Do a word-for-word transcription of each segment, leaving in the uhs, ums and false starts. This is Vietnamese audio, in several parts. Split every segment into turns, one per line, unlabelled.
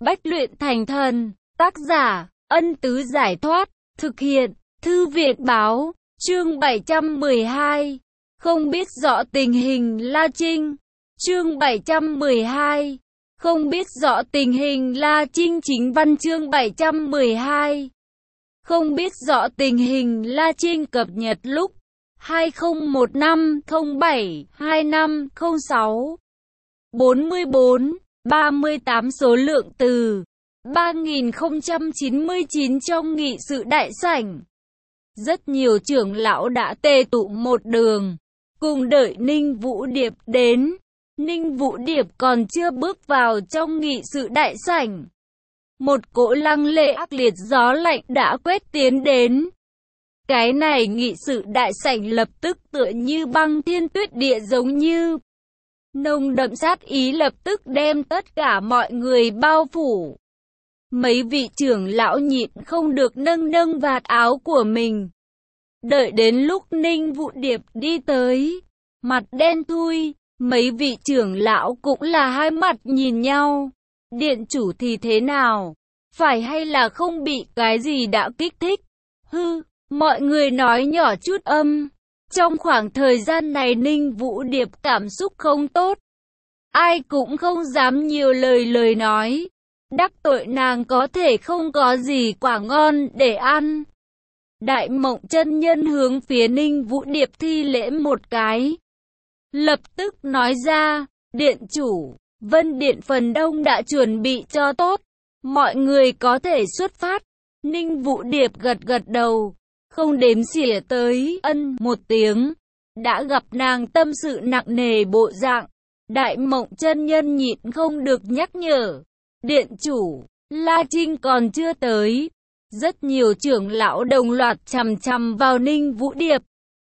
Bách luyện thành thần. Tác giả, Ân Tứ Giải Thoát. Thực hiện, Thư Viện Báo. Chương bảy trăm mười hai. Không biết rõ tình hình La Trinh. Chương bảy trăm mười hai. Không biết rõ tình hình La Trinh. Chính văn chương bảy trăm mười hai. Không biết rõ tình hình La Trinh cập nhật lúc hai không một năm không bảy hai năm không sáu. bốn mươi bốn, ba mươi tám số lượng từ ba nghìn không trăm chín mươi chín trong nghị sự đại sảnh. Rất nhiều trưởng lão đã tề tụ một đường, cùng đợi Ninh Vũ Điệp đến. Ninh Vũ Điệp còn chưa bước vào trong nghị sự đại sảnh. Một cỗ lăng lệ ác liệt gió lạnh đã quét tiến đến. Cái này nghị sự đại sảnh lập tức tựa như băng thiên tuyết địa giống như. Nồng đậm sát ý lập tức đem tất cả mọi người bao phủ. Mấy vị trưởng lão nhịn không được nâng nâng vạt áo của mình. Đợi đến lúc Ninh Vũ Điệp đi tới, mặt đen thui, mấy vị trưởng lão cũng là hai mặt nhìn nhau. Điện chủ thì thế nào? Phải hay là không bị cái gì đã kích thích? Hư, mọi người nói nhỏ chút âm. Trong khoảng thời gian này Ninh Vũ Điệp cảm xúc không tốt. Ai cũng không dám nhiều lời lời nói. Đắc tội nàng có thể không có gì quả ngon để ăn. Đại Mộng chân nhân hướng phía Ninh Vũ Điệp thi lễ một cái. Lập tức nói ra, điện chủ, Vân Điện phần đông đã chuẩn bị cho tốt. Mọi người có thể xuất phát. Ninh Vũ Điệp gật gật đầu, không đếm xỉa tới ân một tiếng. Đã gặp nàng tâm sự nặng nề bộ dạng. Đại Mộng chân nhân nhịn không được nhắc nhở. Điện chủ, La Trinh còn chưa tới. Rất nhiều trưởng lão đồng loạt chằm chằm vào Ninh Vũ Điệp.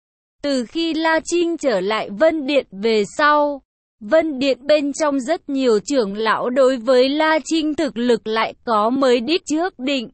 Từ khi La Trinh trở lại Vân Điện về sau, Vân Điện bên trong rất nhiều trưởng lão đối với La Trinh thực lực lại có mới đích trước định.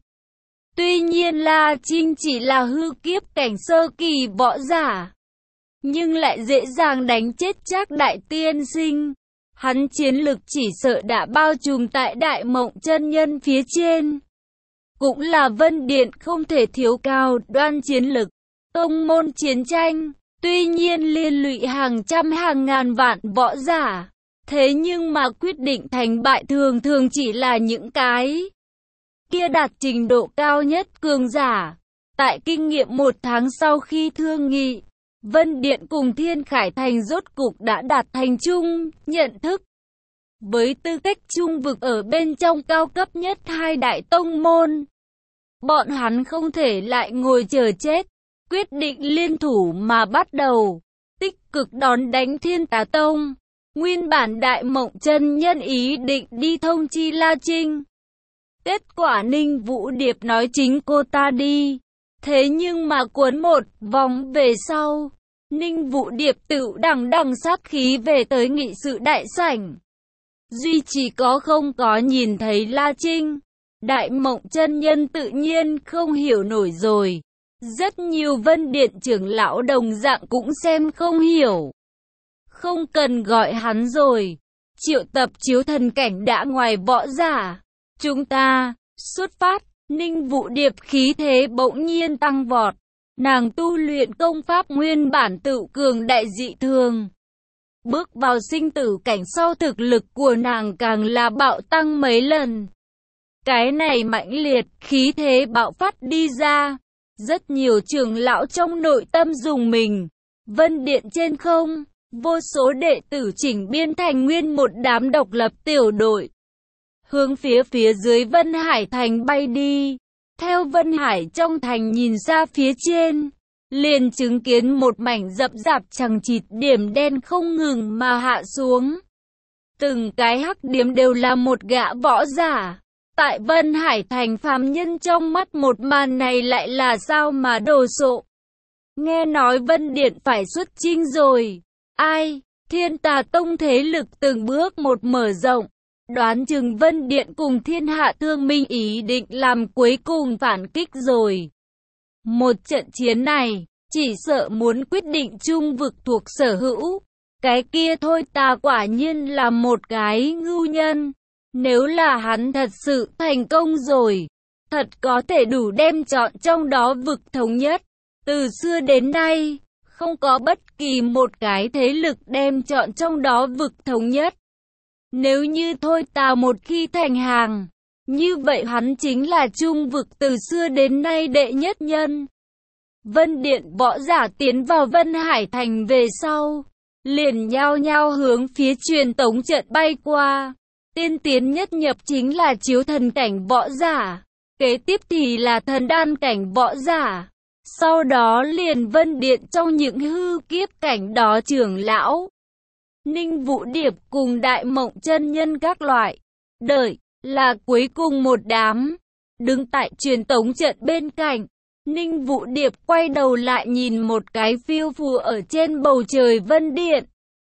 Tuy nhiên La Trinh chỉ là hư kiếp cảnh sơ kỳ võ giả, nhưng lại dễ dàng đánh chết Trác đại tiên sinh. Hắn chiến lực chỉ sợ đã bao trùm tại Đại Mộng chân nhân phía trên. Cũng là Vân Điện không thể thiếu cao đoan chiến lực. Tông môn chiến tranh, tuy nhiên liên lụy hàng trăm hàng ngàn vạn võ giả. Thế nhưng mà quyết định thành bại thường thường chỉ là những cái kia đạt trình độ cao nhất cường giả. Tại kinh nghiệm một tháng sau khi thương nghị, Vân Điện cùng Thiên Khải Thành rốt cục đã đạt thành chung nhận thức. Với tư cách trung vực ở bên trong cao cấp nhất hai đại tông môn, bọn hắn không thể lại ngồi chờ chết, quyết định liên thủ mà bắt đầu tích cực đón đánh Thiên Tà Tông. Nguyên bản Đại Mộng chân nhân ý định đi thông chi La Trinh. Kết quả Ninh Vũ Điệp nói chính cô ta đi. Thế nhưng mà cuốn một vòng về sau, Ninh Vũ Điệp tự đằng đằng sát khí về tới nghị sự đại sảnh. Duy chỉ có không có nhìn thấy La Trinh. Đại Mộng chân nhân tự nhiên không hiểu nổi rồi. Rất nhiều Vân Điện trưởng lão đồng dạng cũng xem không hiểu. Không cần gọi hắn rồi. Triệu tập chiếu thần cảnh đã ngoài võ giả. Chúng ta, xuất phát. Ninh Vũ Điệp khí thế bỗng nhiên tăng vọt. Nàng tu luyện công pháp nguyên bản tự cường đại dị thường. Bước vào sinh tử cảnh sau thực lực của nàng càng là bạo tăng mấy lần. Cái này mãnh liệt, khí thế bạo phát đi ra. Rất nhiều trưởng lão trong nội tâm dùng mình. Vân Điện trên không, vô số đệ tử chỉnh biên thành nguyên một đám độc lập tiểu đội. Hướng phía phía dưới Vân Hải Thành bay đi. Theo Vân Hải trong thành nhìn ra phía trên, liền chứng kiến một mảnh rậm rạp chằng chịt điểm đen không ngừng mà hạ xuống. Từng cái hắc điểm đều là một gã võ giả. Tại Vân Hải Thành phàm nhân trong mắt một màn này lại là sao mà đồ sộ. Nghe nói Vân Điện phải xuất chinh rồi. Ai? Thiên Tà Tông thế lực từng bước một mở rộng. Đoán chừng Vân Điện cùng Thiên Hạ Thương Minh ý định làm cuối cùng phản kích rồi. Một trận chiến này, chỉ sợ muốn quyết định trung vực thuộc sở hữu. Cái kia thôi ta quả nhiên là một cái ngưu nhân. Nếu là hắn thật sự thành công rồi, thật có thể đủ đem chọn trong đó vực thống nhất. Từ xưa đến nay, không có bất kỳ một cái thế lực đem chọn trong đó vực thống nhất. Nếu như Thôi Tà một khi thành hàng, như vậy hắn chính là trung vực từ xưa đến nay đệ nhất nhân. Vân Điện võ giả tiến vào Vân Hải Thành về sau, liền nhao nhao hướng phía truyền tống trận bay qua. Tiên tiến nhất nhập chính là chiếu thần cảnh võ giả, kế tiếp thì là thần đan cảnh võ giả. Sau đó liền Vân Điện trong những hư kiếp cảnh đó trưởng lão, Ninh Vũ Điệp cùng Đại Mộng chân nhân các loại. Đợi, là cuối cùng một đám, đứng tại truyền tống trận bên cạnh. Ninh Vũ Điệp quay đầu lại nhìn một cái phiêu phù ở trên bầu trời Vân Điện.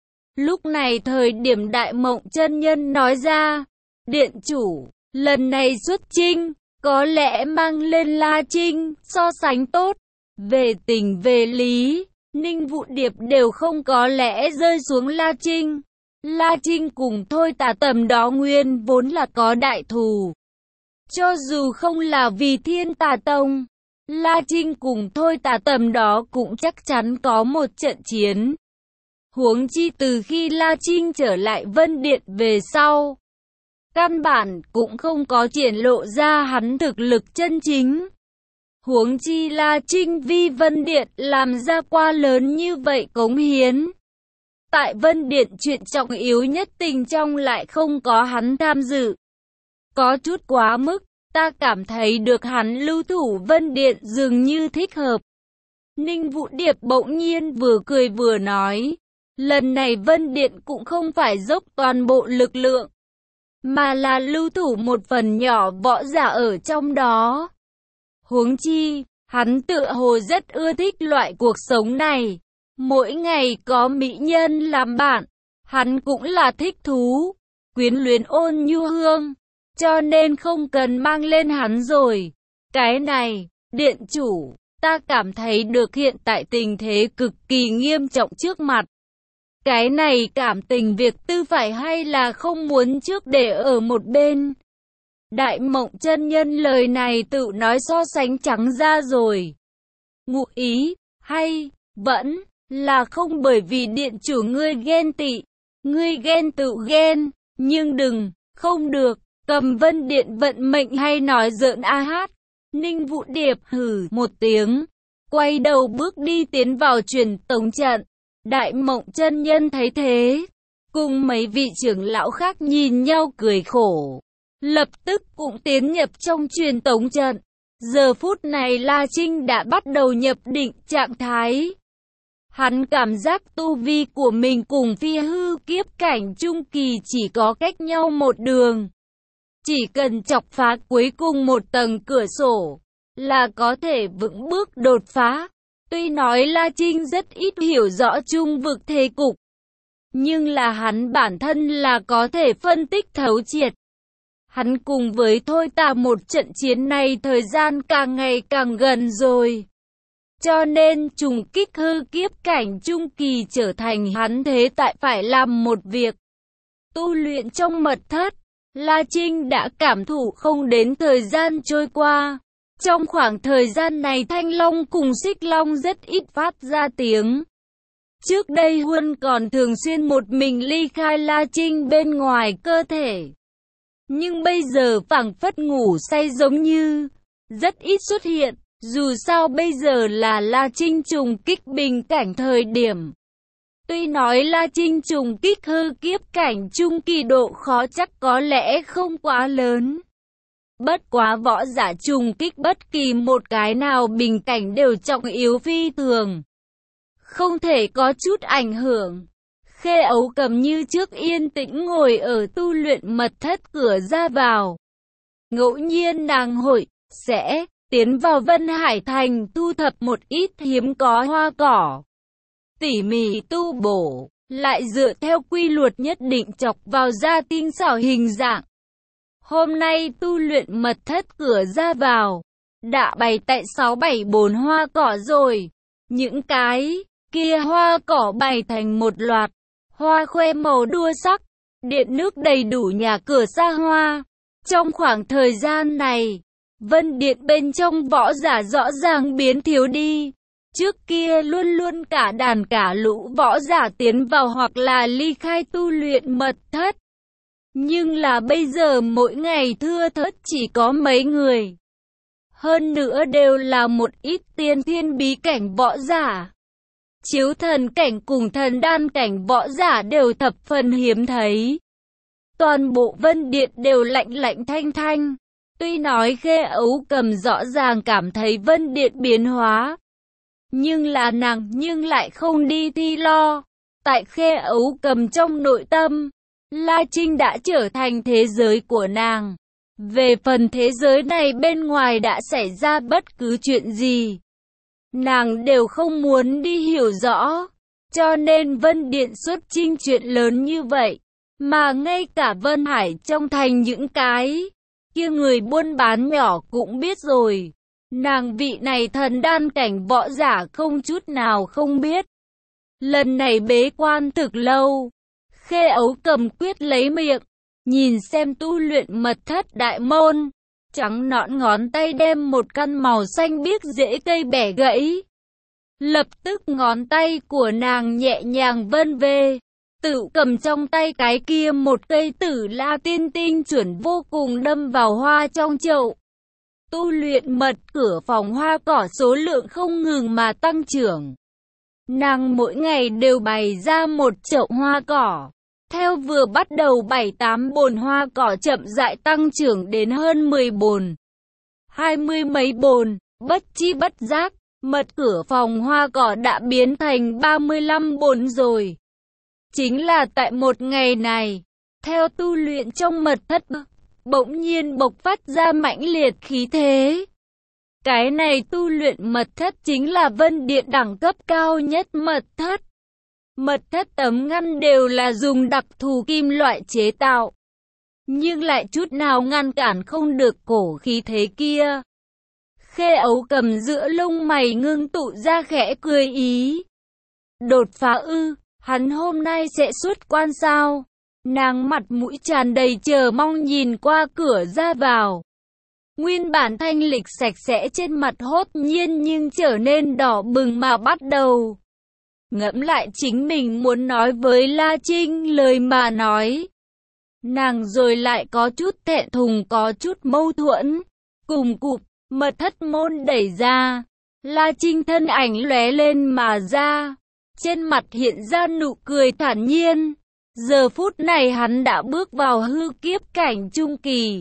Lúc này thời điểm Đại Mộng chân nhân nói ra, Điện chủ, lần này xuất chinh, có lẽ mang lên La Trinh, so sánh tốt. Về tình về lý, Ninh Vũ Điệp đều không có lẽ rơi xuống La Trinh. La Trinh cùng Thôi Tà tầm đó nguyên vốn là có đại thù. Cho dù không là vì Thiên Tà Tông, La Trinh cùng Thôi Tà tầm đó cũng chắc chắn có một trận chiến. Huống chi từ khi La Trinh trở lại Vân Điện về sau, căn bản cũng không có triển lộ ra hắn thực lực chân chính. Huống chi La Trinh vì Vân Điện làm ra quá lớn như vậy cống hiến. Tại Vân Điện chuyện trọng yếu nhất tình trong lại không có hắn tham dự. Có chút quá mức, ta cảm thấy được hắn lưu thủ Vân Điện dường như thích hợp. Ninh Vũ Điệp bỗng nhiên vừa cười vừa nói, lần này Vân Điện cũng không phải dốc toàn bộ lực lượng, mà là lưu thủ một phần nhỏ võ giả ở trong đó. Huống chi, hắn tựa hồ rất ưa thích loại cuộc sống này. Mỗi ngày có mỹ nhân làm bạn, hắn cũng là thích thú, quyến luyến ôn nhu hương, cho nên không cần mang lên hắn rồi. Cái này, điện chủ, ta cảm thấy được hiện tại tình thế cực kỳ nghiêm trọng trước mặt. Cái này cảm tình việc tư phải hay là không muốn trước để ở một bên. Đại Mộng chân nhân lời này tự nói so sánh trắng ra rồi. Ngụ ý, hay, vẫn là không bởi vì điện chủ ngươi ghen tị, ngươi ghen tự ghen, nhưng đừng, không được, cầm Vân Điện vận mệnh hay nói giỡn a hát. Ninh Vũ Điệp hừ một tiếng, quay đầu bước đi tiến vào truyền tống trận. Đại Mộng chân nhân thấy thế, cùng mấy vị trưởng lão khác nhìn nhau cười khổ, lập tức cũng tiến nhập trong truyền tống trận. Giờ phút này La Trinh đã bắt đầu nhập định trạng thái. Hắn cảm giác tu vi của mình cùng phi hư kiếp cảnh trung kỳ chỉ có cách nhau một đường. Chỉ cần chọc phá cuối cùng một tầng cửa sổ, là có thể vững bước đột phá. Tuy nói La Trinh rất ít hiểu rõ trung vực thế cục, nhưng là hắn bản thân là có thể phân tích thấu triệt. Hắn cùng với Thôi Tà một trận chiến này thời gian càng ngày càng gần rồi. Cho nên trùng kích hư kiếp cảnh trung kỳ trở thành hắn thế tại phải làm một việc. Tu luyện trong mật thất, La Trinh đã cảm thụ không đến thời gian trôi qua. Trong khoảng thời gian này Thanh Long cùng Xích Long rất ít phát ra tiếng. Trước đây Huân còn thường xuyên một mình ly khai La Trinh bên ngoài cơ thể. Nhưng bây giờ phảng phất ngủ say giống như, rất ít xuất hiện. Dù sao bây giờ là La Trinh trùng kích bình cảnh thời điểm. Tuy nói La Trinh trùng kích hư kiếp cảnh trung kỳ độ khó chắc có lẽ không quá lớn. Bất quá võ giả trùng kích bất kỳ một cái nào bình cảnh đều trọng yếu phi thường. Không thể có chút ảnh hưởng. Khê Ấu Cầm như trước yên tĩnh ngồi ở tu luyện mật thất cửa ra vào. Ngẫu nhiên nàng hội, sẽ tiến vào Vân Hải Thành thu thập một ít hiếm có hoa cỏ. Tỉ mỉ tu bổ, lại dựa theo quy luật nhất định chọc vào ra tinh xảo hình dạng. Hôm nay tu luyện mật thất cửa ra vào, đã bày tại sáu bảy bốn hoa cỏ rồi. Những cái kia hoa cỏ bày thành một loạt, hoa khoe màu đua sắc, điện nước đầy đủ, nhà cửa xa hoa. Trong khoảng thời gian này, Vân Điện bên trong võ giả rõ ràng biến thiếu đi. Trước kia luôn luôn cả đàn cả lũ võ giả tiến vào hoặc là ly khai tu luyện mật thất. Nhưng là bây giờ mỗi ngày thưa thớt chỉ có mấy người. Hơn nữa đều là một ít tiên thiên bí cảnh võ giả. Chiếu thần cảnh cùng thần đan cảnh võ giả đều thập phần hiếm thấy. Toàn bộ Vân Điện đều lạnh lạnh thanh thanh. Tuy nói Khê Ấu Cầm rõ ràng cảm thấy Vân Điện biến hóa, nhưng là nàng nhưng lại không đi thi lo. Tại Khê Ấu Cầm trong nội tâm, La Trinh đã trở thành thế giới của nàng. Về phần thế giới này bên ngoài đã xảy ra bất cứ chuyện gì, nàng đều không muốn đi hiểu rõ. Cho nên Vân Điện xuất chinh chuyện lớn như vậy, mà ngay cả Vân Hải trong thành những cái kia người buôn bán nhỏ cũng biết rồi. Nàng vị này thần đan cảnh võ giả không chút nào không biết. Lần này bế quan thực lâu, Khê Ấu Cầm quyết lấy miệng, nhìn xem tu luyện mật thất đại môn. Trắng nõn ngón tay đem một căn màu xanh biếc rễ cây bẻ gãy. Lập tức ngón tay của nàng nhẹ nhàng vân về, tự cầm trong tay cái kia một cây tử la tiên tinh chuẩn vô cùng đâm vào hoa trong chậu. Tu luyện mật cửa phòng hoa cỏ số lượng không ngừng mà tăng trưởng. Nàng mỗi ngày đều bày ra một chậu hoa cỏ. Theo vừa bắt đầu bảy tám bồn hoa cỏ chậm rãi tăng trưởng đến hơn mười bồn. Hai mươi mấy bồn, bất chi bất giác, mật cửa phòng hoa cỏ đã biến thành ba mươi lăm bồn rồi. Chính là tại một ngày này, theo tu luyện trong mật thất, bỗng nhiên bộc phát ra mãnh liệt khí thế. Cái này tu luyện mật thất chính là Vân Điện đẳng cấp cao nhất mật thất. Mật thất tấm ngăn đều là dùng đặc thù kim loại chế tạo, nhưng lại chút nào ngăn cản không được cổ khí thế kia. Khê Ấu Cầm giữa lông mày ngưng tụ ra khẽ cười ý. Đột phá ư, hắn hôm nay sẽ xuất quan sao? Nàng mặt mũi tràn đầy chờ mong nhìn qua cửa ra vào. Nguyên bản thanh lịch sạch sẽ trên mặt hốt nhiên nhưng trở nên đỏ bừng mà bắt đầu. Ngẫm lại chính mình muốn nói với La Trinh lời mà nói. Nàng rồi lại có chút thẹn thùng, có chút mâu thuẫn. Cùng cụp, mật thất môn đẩy ra. La Trinh thân ảnh lóe lên mà ra. Trên mặt hiện ra nụ cười thản nhiên. Giờ phút này hắn đã bước vào hư kiếp cảnh trung kỳ.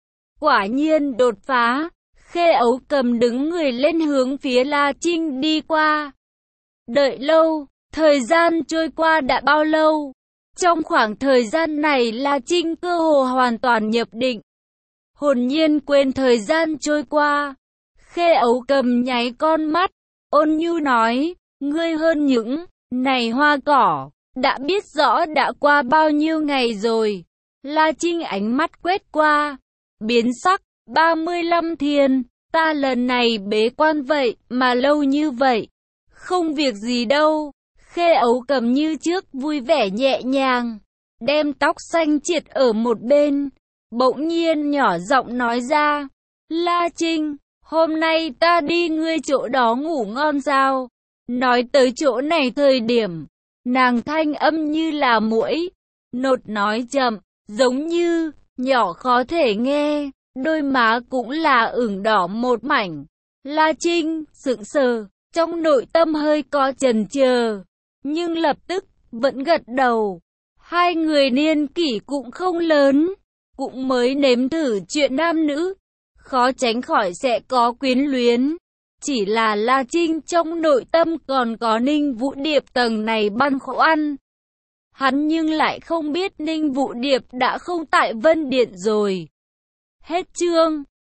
Quả nhiên đột phá. Khê Ấu Cầm đứng người lên hướng phía La Trinh đi qua. Đợi lâu, thời gian trôi qua đã bao lâu? Trong khoảng thời gian này La Trinh cơ hồ hoàn toàn nhập định. Hồn nhiên quên thời gian trôi qua. Khê Ấu Cầm nháy con mắt, ôn nhu nói, ngươi hơn những này hoa cỏ, đã biết rõ đã qua bao nhiêu ngày rồi. La Trinh ánh mắt quét qua, biến sắc, ba mươi lăm thiên, ta lần này bế quan vậy mà lâu như vậy. Không việc gì đâu. Khê Ấu Cầm như trước vui vẻ nhẹ nhàng, đem tóc xanh triệt ở một bên, bỗng nhiên nhỏ giọng nói ra, La Trinh, hôm nay ta đi ngươi chỗ đó ngủ ngon sao? Nói tới chỗ này thời điểm, nàng thanh âm như là muỗi, nột nói chậm, giống như, nhỏ khó thể nghe, đôi má cũng là ửng đỏ một mảnh. La Trinh, sững sờ, trong nội tâm hơi có chần chờ, nhưng lập tức, vẫn gật đầu. Hai người niên kỷ cũng không lớn, cũng mới nếm thử chuyện nam nữ, khó tránh khỏi sẽ có quyến luyến. Chỉ là La Trinh trong nội tâm còn có Ninh Vũ Điệp tầng này băn khoăn. Hắn nhưng lại không biết Ninh Vũ Điệp đã không tại Vân Điện rồi. Hết chương.